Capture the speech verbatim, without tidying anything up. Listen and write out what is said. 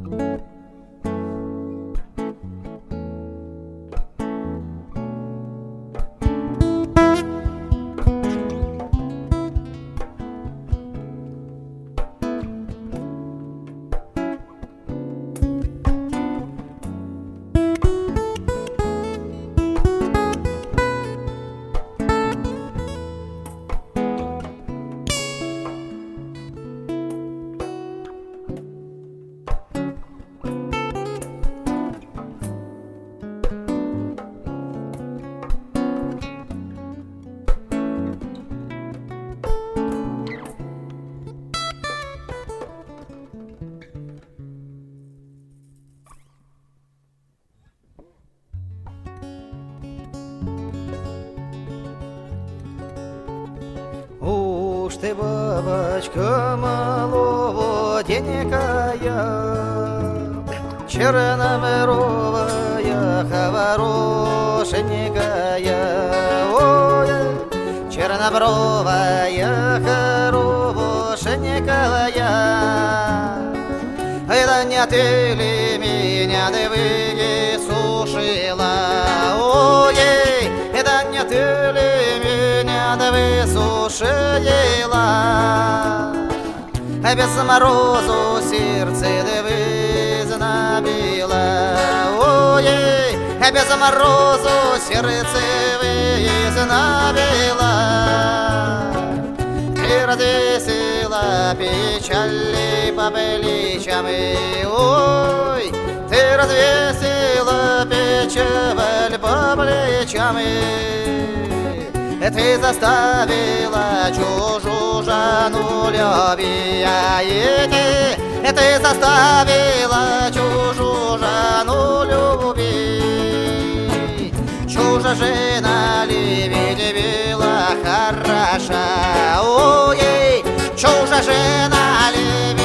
Уж ты, бабочка молоденькая, чернобровая, хорошенькая, ой, чернобровая, хорошенькая. Это не ты ли меня да высушила? Ой, это не ты ли меня да высушила? Без морозу сердце да вызнобило. Ой, без морозу сердце вызнобило. Ты развесила печали по плечам, ой, ты развесила печаль по плечам. Ты заставила чужую жену любить, ты заставила чужую жену любить. Чужая жена ли ведь была хороша, ой, чужая жена ли